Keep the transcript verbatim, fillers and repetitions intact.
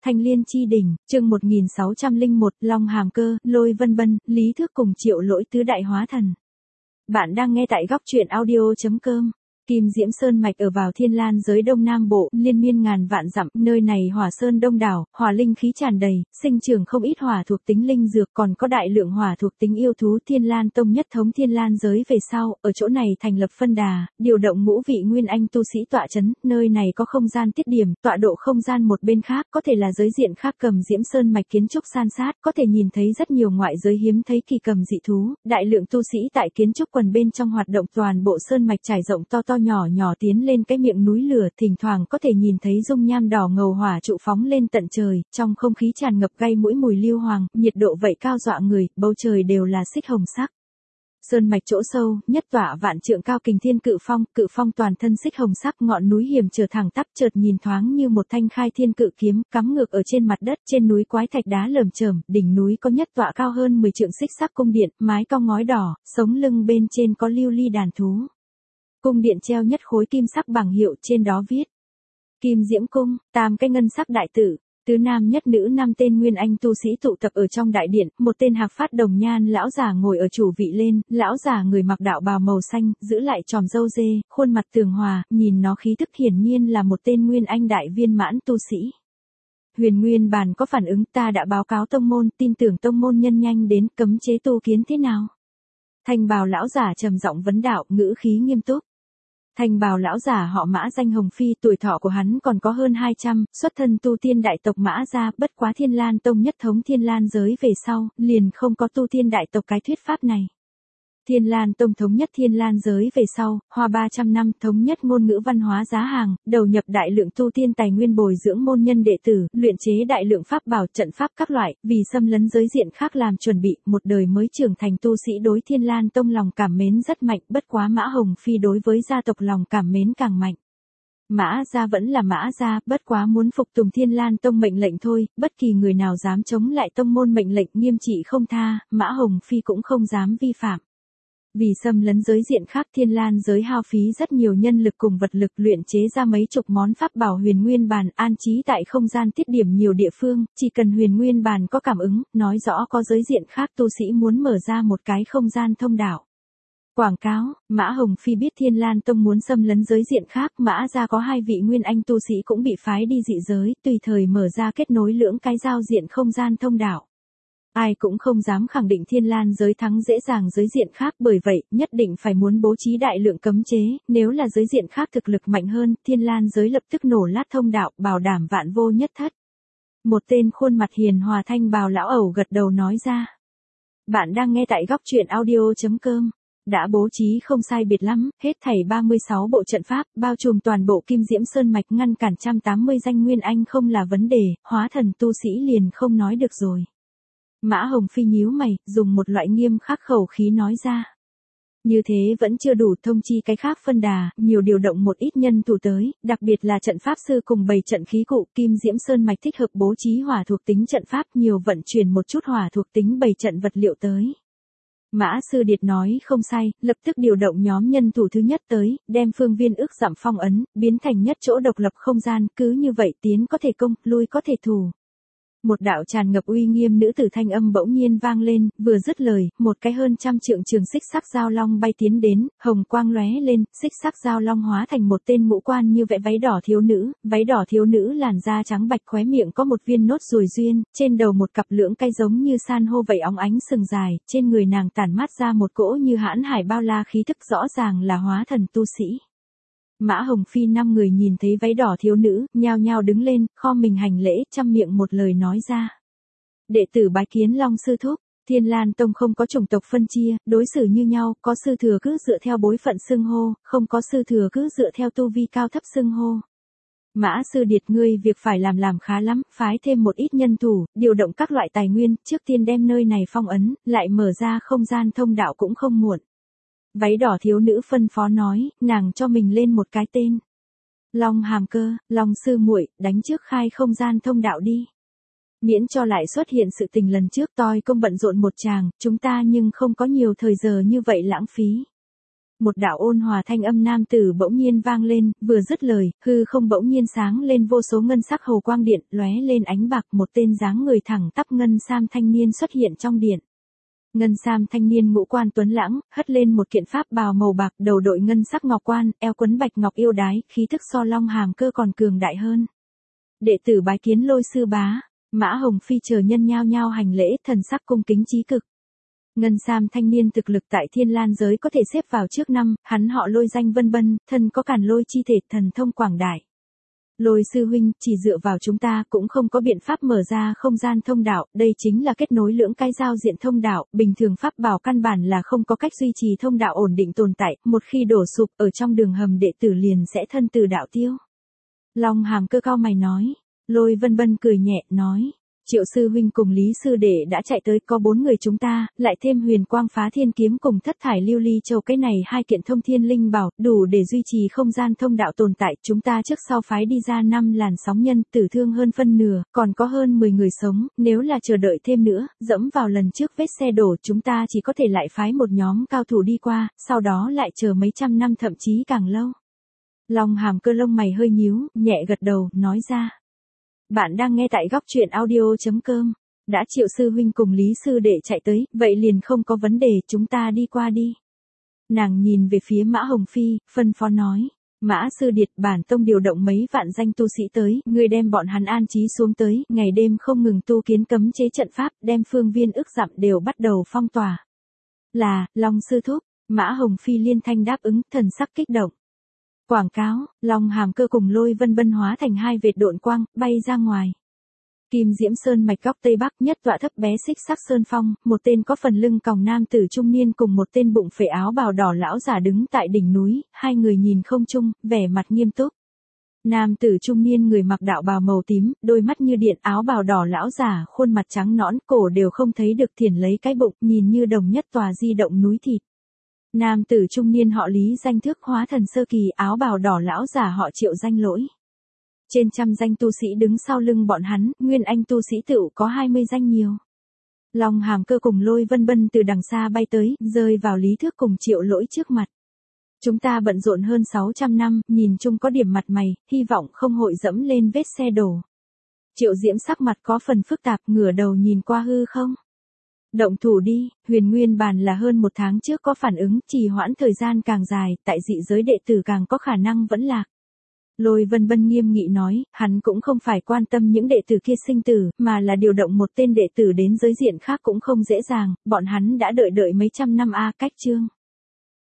Thanh Liên chi đỉnh, chương một nghìn sáu trăm lẻ một, Long Hàm Cơ, Lôi Vân Bân, Lý Thước cùng Triệu Lỗi tứ đại hóa thần. Bạn đang nghe tại góc truyện audio chấm com. Kim Diễm Sơn mạch ở vào Thiên Lan giới Đông Nam Bộ, liên miên ngàn vạn dặm, nơi này hỏa sơn đông đảo, hỏa linh khí tràn đầy, sinh trưởng không ít hỏa thuộc tính linh dược, còn có đại lượng hỏa thuộc tính yêu thú. Thiên Lan Tông nhất thống Thiên Lan giới về sau, ở chỗ này thành lập phân đà, điều động ngũ vị nguyên anh tu sĩ tọa chấn, nơi này có không gian tiết điểm, tọa độ không gian một bên khác, có thể là giới diện khác. Cầm Diễm Sơn mạch kiến trúc san sát, có thể nhìn thấy rất nhiều ngoại giới hiếm thấy kỳ cầm dị thú, đại lượng tu sĩ tại kiến trúc quần bên trong hoạt động. Toàn bộ sơn mạch trải rộng to to nhỏ nhỏ tiến lên cái miệng núi lửa, thỉnh thoảng có thể nhìn thấy dung nham đỏ ngầu hỏa trụ phóng lên tận trời, trong không khí tràn ngập gây mũi mùi lưu hoàng, nhiệt độ vậy cao dọa người, bầu trời đều là xích hồng sắc. Sơn mạch chỗ sâu, nhất tọa vạn trượng cao kình thiên cự phong, cự phong toàn thân xích hồng sắc, ngọn núi hiểm trở thẳng tắp, chợt nhìn thoáng như một thanh khai thiên cự kiếm, cắm ngược ở trên mặt đất. Trên núi quái thạch đá lởm chởm, đỉnh núi có nhất tọa cao hơn mười trượng xích sắc cung điện, mái cong ngói đỏ, sống lưng bên trên có lưu ly đàn thú. Cung điện treo nhất khối kim sắc bảng hiệu, trên đó viết Kim Diễm Cung, tam cái ngân sắc đại tử. Tứ nam nhất nữ năm tên nguyên anh tu sĩ tụ tập ở trong đại điện, một tên hạc phát đồng nhan lão già ngồi ở chủ vị lên, lão già người mặc đạo bào màu xanh, giữ lại tròm râu dê, khuôn mặt tường hòa, nhìn nó khí tức hiển nhiên là một tên nguyên anh đại viên mãn tu sĩ. Huyền Nguyên Bàn có phản ứng, ta đã báo cáo tông môn, tin tưởng tông môn nhân nhanh đến, cấm chế tu kiến thế nào? Thanh bào lão giả trầm giọng vấn đạo, ngữ khí nghiêm túc. Thanh bào lão giả họ Mã, danh Hồng Phi, tuổi thọ của hắn còn có hơn hai trăm, xuất thân tu tiên đại tộc Mã gia, bất quá Thiên Lan Tông nhất thống Thiên Lan giới về sau, liền không có tu tiên đại tộc cái thuyết pháp này. Thiên Lan Tông thống nhất Thiên Lan giới về sau, hoa ba trăm năm, thống nhất ngôn ngữ văn hóa giá hàng, đầu nhập đại lượng tu tiên tài nguyên bồi dưỡng môn nhân đệ tử, luyện chế đại lượng pháp bảo trận pháp các loại, vì xâm lấn giới diện khác làm chuẩn bị, một đời mới trưởng thành tu sĩ đối Thiên Lan Tông lòng cảm mến rất mạnh, bất quá Mã Hồng Phi đối với gia tộc lòng cảm mến càng mạnh. Mã gia vẫn là Mã gia, bất quá muốn phục tùng Thiên Lan Tông mệnh lệnh thôi, bất kỳ người nào dám chống lại tông môn mệnh lệnh nghiêm trị không tha, Mã Hồng Phi cũng không dám vi phạm. Vì xâm lấn giới diện khác, Thiên Lan giới hao phí rất nhiều nhân lực cùng vật lực luyện chế ra mấy chục món pháp bảo Huyền Nguyên Bàn, an trí tại không gian tiết điểm nhiều địa phương, chỉ cần Huyền Nguyên Bàn có cảm ứng, nói rõ có giới diện khác tu sĩ muốn mở ra một cái không gian thông đạo. Quảng cáo, Mã Hồng Phi biết Thiên Lan Tông muốn xâm lấn giới diện khác, Mã gia có hai vị nguyên anh tu sĩ cũng bị phái đi dị giới, tùy thời mở ra kết nối lưỡng cái giao diện không gian thông đạo. Ai cũng không dám khẳng định Thiên Lan giới thắng dễ dàng giới diện khác, bởi vậy, nhất định phải muốn bố trí đại lượng cấm chế, nếu là giới diện khác thực lực mạnh hơn, Thiên Lan giới lập tức nổ lát thông đạo, bảo đảm vạn vô nhất thất. Một tên khuôn mặt hiền hòa thanh bào lão ẩu gật đầu nói ra. Bạn đang nghe tại góc truyện audio chấm com. Đã bố trí không sai biệt lắm, hết thảy ba mươi sáu bộ trận pháp, bao trùm toàn bộ Kim Diễm Sơn mạch, ngăn cản một trăm tám mươi danh nguyên anh không là vấn đề, hóa thần tu sĩ liền không nói được rồi. Mã Hồng Phi nhíu mày, dùng một loại nghiêm khắc khẩu khí nói ra. Như thế vẫn chưa đủ, thông chi cái khác phân đà, nhiều điều động một ít nhân thủ tới, đặc biệt là trận pháp sư cùng bày trận khí cụ. Kim Diễm Sơn mạch thích hợp bố trí hỏa thuộc tính trận pháp, nhiều vận chuyển một chút hỏa thuộc tính bày trận vật liệu tới. Mã Sư Điệt nói không sai, lập tức điều động nhóm nhân thủ thứ nhất tới, đem phương viên ước dặm phong ấn, biến thành nhất chỗ độc lập không gian, cứ như vậy tiến có thể công, lui có thể thủ. Một đạo tràn ngập uy nghiêm nữ tử thanh âm bỗng nhiên vang lên, vừa dứt lời, một cái hơn trăm trượng trường xích sắc giao long bay tiến đến, hồng quang lóe lên, xích sắc giao long hóa thành một tên ngũ quan như vẽ váy đỏ thiếu nữ, váy đỏ thiếu nữ làn da trắng bạch, khóe miệng có một viên nốt ruồi duyên, trên đầu một cặp lưỡng cây giống như san hô vậy óng ánh sừng dài, trên người nàng tản mát ra một cỗ như hãn hải bao la khí thức, rõ ràng là hóa thần tu sĩ. Mã Hồng Phi năm người nhìn thấy váy đỏ thiếu nữ, nhao nhao đứng lên, kho mình hành lễ, trăm miệng một lời nói ra. Đệ tử bái kiến Long sư thúc. Thiên Lan Tông không có chủng tộc phân chia, đối xử như nhau, có sư thừa cứ dựa theo bối phận xưng hô, không có sư thừa cứ dựa theo tu vi cao thấp xưng hô. Mã Sư Điệt, ngươi việc phải làm làm khá lắm, phái thêm một ít nhân thủ, điều động các loại tài nguyên, trước tiên đem nơi này phong ấn, lại mở ra không gian thông đạo cũng không muộn. Váy đỏ thiếu nữ phân phó nói, nàng cho mình lên một cái tên. Long Hàm Cơ, Long sư muội, đánh trước khai không gian thông đạo đi. Miễn cho lại xuất hiện sự tình lần trước toi công bận rộn một chàng, chúng ta nhưng không có nhiều thời giờ như vậy lãng phí. Một đạo ôn hòa thanh âm nam tử bỗng nhiên vang lên, vừa dứt lời, hư không bỗng nhiên sáng lên vô số ngân sắc hầu quang điện, lóe lên ánh bạc, một tên dáng người thẳng tắp ngân sam thanh niên xuất hiện trong điện. Ngân sam thanh niên ngũ quan tuấn lãng, hất lên một kiện pháp bào màu bạc, đầu đội ngân sắc ngọc quan, eo quấn bạch ngọc yêu đái, khí thức so Long Hàm Cơ còn cường đại hơn. Đệ tử bái kiến Lôi sư bá. Mã Hồng Phi chờ nhân nhao nhao hành lễ, thần sắc cung kính chí cực. Ngân sam thanh niên thực lực tại Thiên Lan giới có thể xếp vào trước năm, hắn họ Lôi danh Vân Bân, thân có Càn Lôi chi thể, thần thông quảng đại. Lôi sư huynh, chỉ dựa vào chúng ta cũng không có biện pháp mở ra không gian thông đạo, đây chính là kết nối lưỡng cái giao diện thông đạo, bình thường pháp bảo căn bản là không có cách duy trì thông đạo ổn định tồn tại, một khi đổ sụp ở trong đường hầm đệ tử liền sẽ thân từ đạo tiêu. Long Hàm Cơ cao mày nói. Lôi Vân Bân cười nhẹ, nói. Triệu sư huynh cùng Lý sư đệ đã chạy tới, có bốn người chúng ta, lại thêm Huyền Quang Phá Thiên kiếm cùng Thất Thải Lưu Ly Châu, cái này hai kiện thông thiên linh bảo, đủ để duy trì không gian thông đạo tồn tại, chúng ta trước sau phái đi ra năm làn sóng nhân, tử thương hơn phân nửa, còn có hơn mười người sống, nếu là chờ đợi thêm nữa, dẫm vào lần trước vết xe đổ, chúng ta chỉ có thể lại phái một nhóm cao thủ đi qua, sau đó lại chờ mấy trăm năm thậm chí càng lâu. Long Hàm Cơ lông mày hơi nhíu, nhẹ gật đầu, nói ra. Bạn đang nghe tại góc truyện audio.com. Đã Triệu sư huynh cùng Lý sư đệ chạy tới, vậy liền không có vấn đề, chúng ta đi qua đi. Nàng nhìn về phía Mã Hồng Phi, phân phó nói. Mã sư điệt, bản tông điều động mấy vạn danh tu sĩ tới, ngươi đem bọn hắn an trí xuống tới, ngày đêm không ngừng tu kiến cấm chế trận pháp, đem phương viên ức dặm đều bắt đầu phong tỏa. Là, Long sư thúc. Mã Hồng Phi liên thanh đáp ứng, thần sắc kích động. Quảng cáo, Long Hàm Cơ cùng Lôi Vân Bân hóa thành hai vệt độn quang, bay ra ngoài. Kim Diễm Sơn mạch góc Tây Bắc nhất tọa thấp bé xích sắc sơn phong, một tên có phần lưng còng nam tử trung niên cùng một tên bụng phệ áo bào đỏ lão giả đứng tại đỉnh núi, hai người nhìn không chung, vẻ mặt nghiêm túc. Nam tử trung niên người mặc đạo bào màu tím, đôi mắt như điện, áo bào đỏ lão giả, khuôn mặt trắng nõn, cổ đều không thấy được, thiển lấy cái bụng, nhìn như đồng nhất tòa di động núi thịt. Nam tử trung niên họ Lý danh Thước hóa thần sơ kỳ, áo bào đỏ lão giả họ Triệu danh Lỗi. Trên trăm danh tu sĩ đứng sau lưng bọn hắn, nguyên anh tu sĩ tựu có hai mươi danh nhiều. Long Hàm Cơ cùng Lôi Vân Bân từ đằng xa bay tới, rơi vào Lý Thước cùng Triệu Lỗi trước mặt. Chúng ta bận rộn hơn sáu trăm năm, nhìn chung có điểm mặt mày, hy vọng không hội dẫm lên vết xe đổ. Triệu Diễm sắc mặt có phần phức tạp, ngửa đầu nhìn qua hư không. Động thủ đi, huyền nguyên bàn là hơn một tháng trước có phản ứng, trì hoãn thời gian càng dài, tại dị giới đệ tử càng có khả năng vẫn lạc. Lôi Vân Bân nghiêm nghị nói, hắn cũng không phải quan tâm những đệ tử kia sinh tử, mà là điều động một tên đệ tử đến giới diện khác cũng không dễ dàng, bọn hắn đã đợi đợi mấy trăm năm a cách chương.